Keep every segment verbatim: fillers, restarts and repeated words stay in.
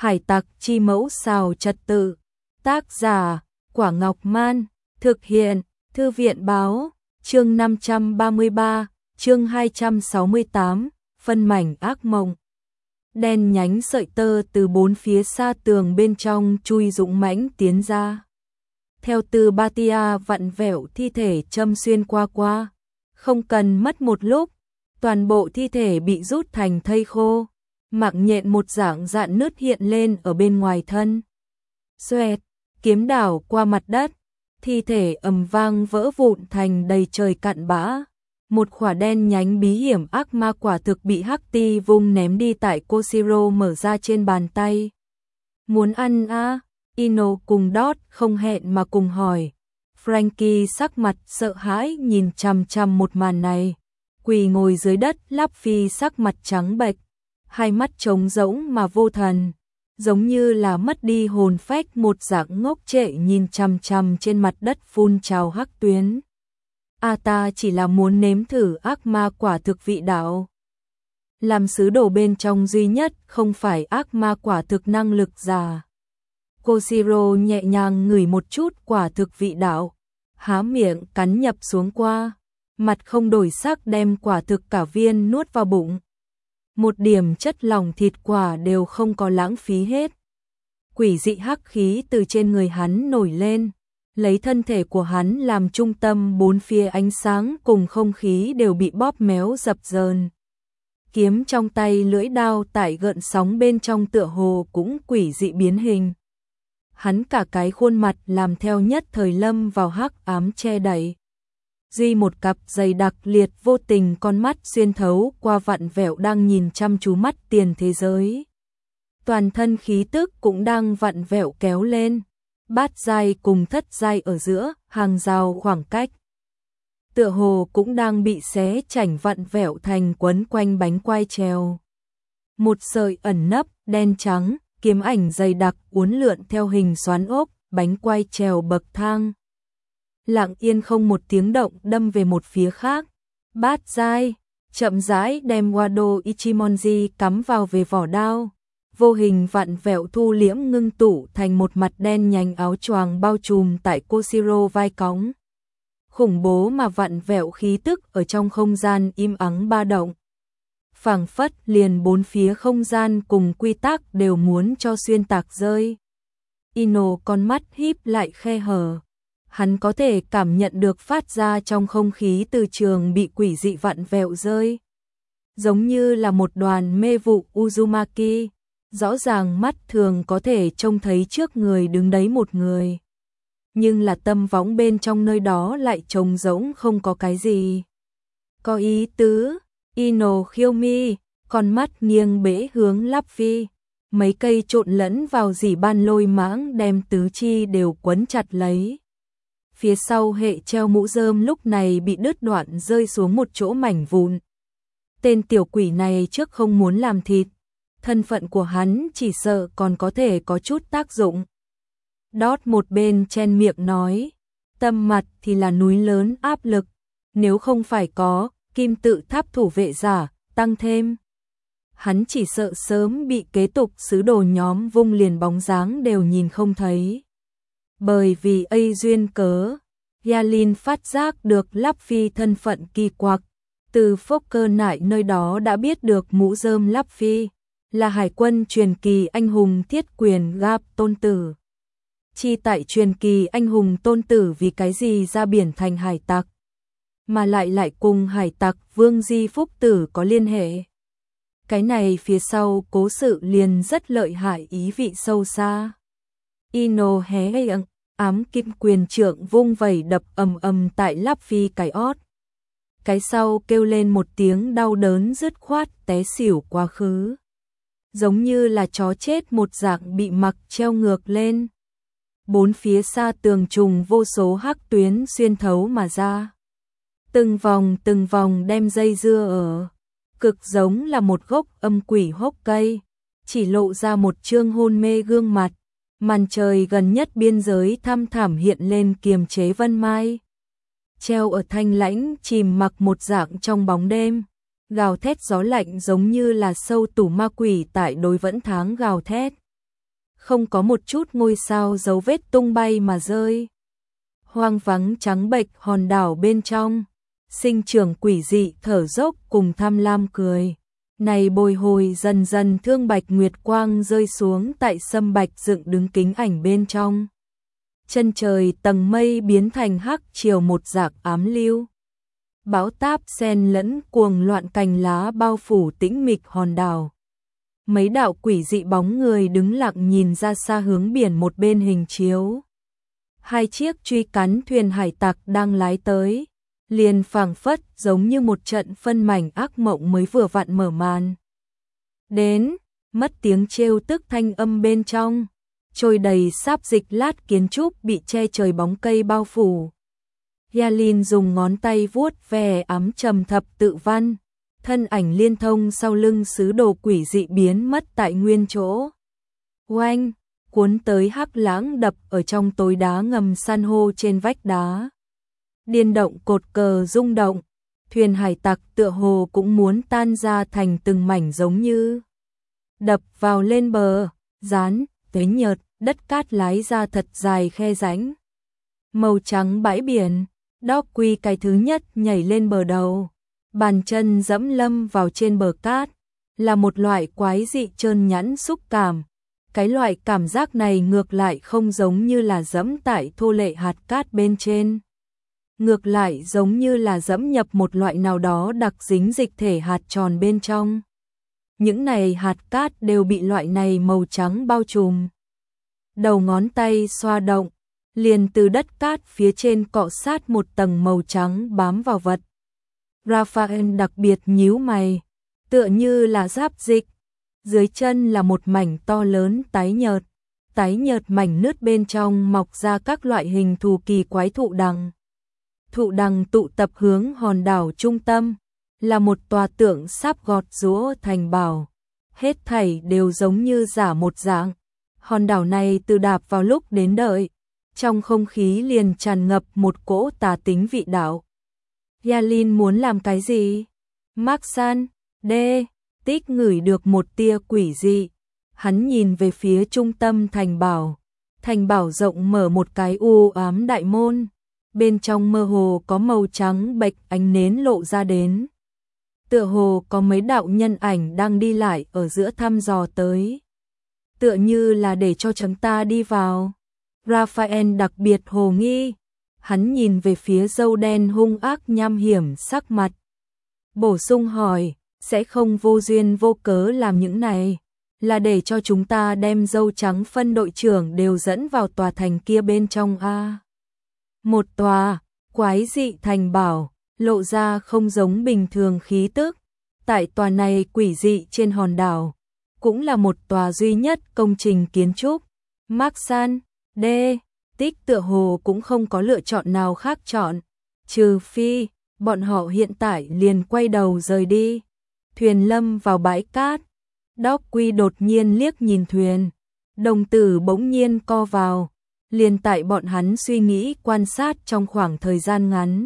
Hải tặc chi mẫu xào trật tự. Tác giả Quả Ngọc Man. Thực hiện Thư viện báo. Chương năm trăm ba mươi ba, chương hai trăm sáu mươi tám, phân mảnh ác mộng. Đen nhánh sợi tơ từ bốn phía xa tường bên trong chui dũng mãnh tiến ra. Theo từ Batia vặn vẹo thi thể châm xuyên qua qua. Không cần mất một lúc, toàn bộ thi thể bị rút thành thây khô. Mạng nhện một dạng dạn nứt hiện lên ở bên ngoài thân. Xoẹt, kiếm đảo qua mặt đất. Thi thể ầm vang vỡ vụn thành đầy trời cặn bã. Một quả đen nhánh bí hiểm ác ma quả thực bị Hắc Ti vung ném đi tại Koshiro mở ra trên bàn tay. Muốn ăn à? Ino cùng Dot không hẹn mà cùng hỏi. Frankie sắc mặt sợ hãi nhìn chằm chằm một màn này. Quỳ ngồi dưới đất, Luffy sắc mặt trắng bệch, hai mắt trống rỗng mà vô thần, giống như là mất đi hồn phách một dạng ngốc trệ nhìn chằm chằm trên mặt đất phun trào hắc tuyến. A ta chỉ là muốn nếm thử ác ma quả thực vị đạo. Làm sứ đồ bên trong duy nhất không phải ác ma quả thực năng lực giả. Koshiro nhẹ nhàng ngửi một chút quả thực vị đạo, há miệng cắn nhập xuống qua, mặt không đổi sắc đem quả thực cả viên nuốt vào bụng. Một điểm chất lỏng thịt quả đều không có lãng phí hết. Quỷ dị hắc khí từ trên người hắn nổi lên, lấy thân thể của hắn làm trung tâm, bốn phía ánh sáng cùng không khí đều bị bóp méo dập dờn. Kiếm trong tay, lưỡi đao tại gợn sóng bên trong tựa hồ cũng quỷ dị biến hình. Hắn cả cái khuôn mặt làm theo nhất thời lâm vào hắc ám che đậy. Duy một cặp dày đặc liệt vô tình con mắt xuyên thấu qua vặn vẹo đang nhìn chăm chú mắt tiền thế giới. Toàn thân khí tức cũng đang vặn vẹo kéo lên. Bát giai cùng thất giai ở giữa, hàng rào khoảng cách. Tựa hồ cũng đang bị xé chảnh vặn vẹo thành quấn quanh bánh quai trèo. Một sợi ẩn nấp, đen trắng, kiếm ảnh dày đặc uốn lượn theo hình xoắn ốc, bánh quai trèo bậc thang. Lặng yên không một tiếng động đâm về một phía khác. Bát giai, chậm rãi đem Wado Ichimonji cắm vào về vỏ đao. Vô hình vặn vẹo thu liễm ngưng tụ thành một mặt đen nhánh áo choàng bao trùm tại Koshiro vai cõng. Khủng bố mà vặn vẹo khí tức ở trong không gian im ắng ba động. Phảng phất liền bốn phía không gian cùng quy tắc đều muốn cho xuyên tạc rơi. Ino con mắt híp lại khe hở. Hắn có thể cảm nhận được phát ra trong không khí từ trường bị quỷ dị vặn vẹo rơi. Giống như là một đoàn mê vụ Uzumaki. Rõ ràng mắt thường có thể trông thấy trước người đứng đấy một người. Nhưng là tâm võng bên trong nơi đó lại trống rỗng không có cái gì. Có ý tứ, Ino khiêu mi, con mắt nghiêng bẽ hướng Luffy. Mấy cây trộn lẫn vào dỉ ban lôi mãng đem tứ chi đều quấn chặt lấy. Phía sau hệ treo mũ rơm lúc này bị đứt đoạn rơi xuống một chỗ mảnh vụn. Tên tiểu quỷ này trước không muốn làm thịt. Thân phận của hắn chỉ sợ còn có thể có chút tác dụng. Đót một bên chen miệng nói. Tâm mặt thì là núi lớn áp lực. Nếu không phải có kim tự tháp thủ vệ giả tăng thêm, hắn chỉ sợ sớm bị kế tục sứ đồ nhóm vung liền bóng dáng đều nhìn không thấy. Bởi vì ấy duyên cớ, Yalin phát giác được Luffy thân phận kỳ quặc. Từ Fokker nại nơi đó đã biết được mũ rơm Luffy là hải quân truyền kỳ anh hùng thiết quyền Gap tôn tử. Chi tại truyền kỳ anh hùng tôn tử vì cái gì ra biển thành hải tặc, mà lại lại cùng hải tặc Vương Di Phúc Tử có liên hệ. Cái này phía sau cố sự liền rất lợi hại, ý vị sâu xa. Ino hé miệng, ám kim quyền trượng vung vẩy đập ầm ầm tại Luffy cái ót. Cái sau kêu lên một tiếng đau đớn dứt khoát té xỉu quá khứ. Giống như là chó chết một dạng bị mặc treo ngược lên. Bốn phía xa tường trùng vô số hắc tuyến xuyên thấu mà ra. Từng vòng từng vòng đem dây dưa ở. Cực giống là một gốc âm quỷ hốc cây. Chỉ lộ ra một trương hôn mê gương mặt. Màn trời gần nhất biên giới thăm thẳm hiện lên kiềm chế vân mai. Treo ở thanh lãnh chìm mặc một dạng trong bóng đêm. Gào thét gió lạnh giống như là sâu tủ ma quỷ tại đối vẫn tháng gào thét. không có một chút ngôi sao dấu vết tung bay mà rơi. Hoang vắng trắng bệch hòn đảo bên trong, sinh trưởng quỷ dị thở dốc cùng tham lam cười. Này bồi hồi dần dần thương bạch nguyệt quang rơi xuống tại sâm bạch dựng đứng kính ảnh bên trong. Chân trời tầng mây biến thành hắc chiều một rạc ám lưu. Bão táp xen lẫn cuồng loạn cành lá bao phủ tĩnh mịch hòn đảo. Mấy đạo quỷ dị bóng người đứng lặng nhìn ra xa hướng biển một bên hình chiếu. Hai chiếc truy cắn thuyền hải tặc đang lái tới, liền phảng phất giống như một trận phân mảnh ác mộng mới vừa vặn mở màn. Đến, mất tiếng trêu tức thanh âm bên trong, trôi đầy sáp dịch lát kiến trúc bị che trời bóng cây bao phủ. Yalin dùng ngón tay vuốt ve ấm trầm thập tự văn, thân ảnh liên thông sau lưng sứ đồ quỷ dị biến mất tại nguyên chỗ. Oanh, cuốn tới hắc lãng đập ở trong tối đá ngầm san hô trên vách đá. Điên động cột cờ rung động, thuyền hải tặc tựa hồ cũng muốn tan ra thành từng mảnh giống như đập vào lên bờ, dán, tới nhợt, đất cát lái ra thật dài khe rãnh. Màu trắng bãi biển, Đóc Quy cái thứ nhất nhảy lên bờ đầu, bàn chân dẫm lâm vào trên bờ cát, là một loại quái dị trơn nhẵn xúc cảm. Cái loại cảm giác này ngược lại không giống như là dẫm tại thô lệ hạt cát bên trên. Ngược lại giống như là dẫm nhập một loại nào đó đặc dính dịch thể hạt tròn bên trong. Những này hạt cát đều bị loại này màu trắng bao trùm. Đầu ngón tay xoa động, liền từ đất cát phía trên cọ sát một tầng màu trắng bám vào vật. Raphael đặc biệt nhíu mày, tựa như là giáp dịch. Dưới chân là một mảnh to lớn tái nhợt, tái nhợt mảnh nứt bên trong mọc ra các loại hình thù kỳ quái thụ đằng. Thụ đằng tụ tập hướng hòn đảo trung tâm, là một tòa tượng sáp gọt giũa thành bảo. Hết thảy đều giống như giả một dạng. Hòn đảo này từ đạp vào lúc đến đợi, trong không khí liền tràn ngập một cỗ tà tính vị đạo. Yalin muốn làm cái gì? Maxan, đê, Tích ngửi được một tia quỷ dị. Hắn nhìn về phía trung tâm thành bảo. Thành bảo rộng mở một cái u ám đại môn. Bên trong mơ hồ có màu trắng bệch ánh nến lộ ra đến. Tựa hồ có mấy đạo nhân ảnh đang đi lại ở giữa thăm dò tới. Tựa như là để cho chúng ta đi vào. Raphael đặc biệt hồ nghi. Hắn nhìn về phía dâu đen hung ác nham hiểm sắc mặt. Bổ sung hỏi, sẽ không vô duyên vô cớ làm những này, là để cho chúng ta đem dâu trắng phân đội trưởng đều dẫn vào tòa thành kia bên trong a. Một tòa, quái dị thành bảo, lộ ra không giống bình thường khí tức. Tại tòa này quỷ dị trên hòn đảo, cũng là một tòa duy nhất công trình kiến trúc. Maxan, D, Tích tựa hồ cũng không có lựa chọn nào khác chọn, trừ phi, bọn họ hiện tại liền quay đầu rời đi. Thuyền lâm vào bãi cát, Đóc Quy đột nhiên liếc nhìn thuyền, đồng tử bỗng nhiên co vào, liền tại bọn hắn suy nghĩ quan sát trong khoảng thời gian ngắn.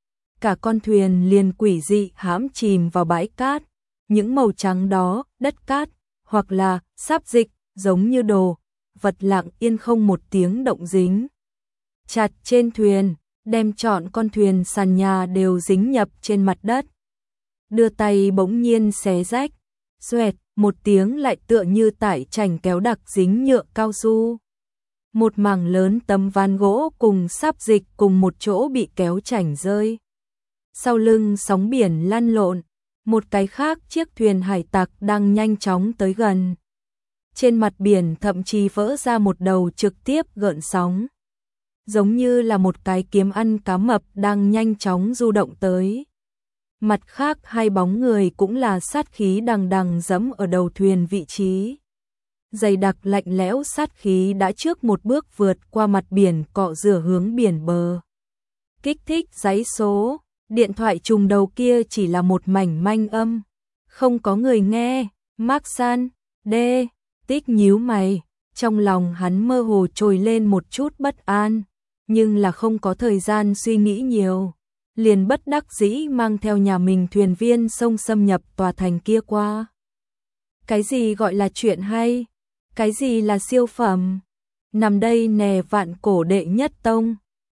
Cả con thuyền liền quỷ dị hãm chìm vào bãi cát, những màu trắng đó, đất cát, hoặc là sáp dịch, giống như đồ, vật lặng yên không một tiếng động dính. Chặt trên thuyền, đem trọn con thuyền sàn nhà đều dính nhập trên mặt đất. Đưa tay bỗng nhiên xé rách, xoẹt, một tiếng lại tựa như tải chành kéo đặc dính nhựa cao su. Một mảng lớn tấm ván gỗ cùng sáp dịch cùng một chỗ bị kéo chảnh rơi. Sau lưng sóng biển lăn lộn, một cái khác chiếc thuyền hải tặc đang nhanh chóng tới gần. Trên mặt biển thậm chí vỡ ra một đầu trực tiếp gợn sóng. Giống như là một cái kiếm ăn cá mập đang nhanh chóng du động tới. Mặt khác hai bóng người cũng là sát khí đằng đằng giẫm ở đầu thuyền vị trí. Dày đặc lạnh lẽo sát khí đã trước một bước vượt qua mặt biển cọ rửa hướng biển bờ. Kích thích giấy số, điện thoại trùng đầu kia chỉ là một mảnh manh âm. Không có người nghe, Maxan, D, Tích nhíu mày, trong lòng hắn mơ hồ trồi lên một chút bất an, nhưng là không có thời gian suy nghĩ nhiều. Liền bất đắc dĩ mang theo nhà mình thuyền viên sông xâm nhập tòa thành kia qua. Cái gì gọi là chuyện hay? Cái gì là siêu phẩm? Nằm đây nè, vạn cổ đệ nhất tông.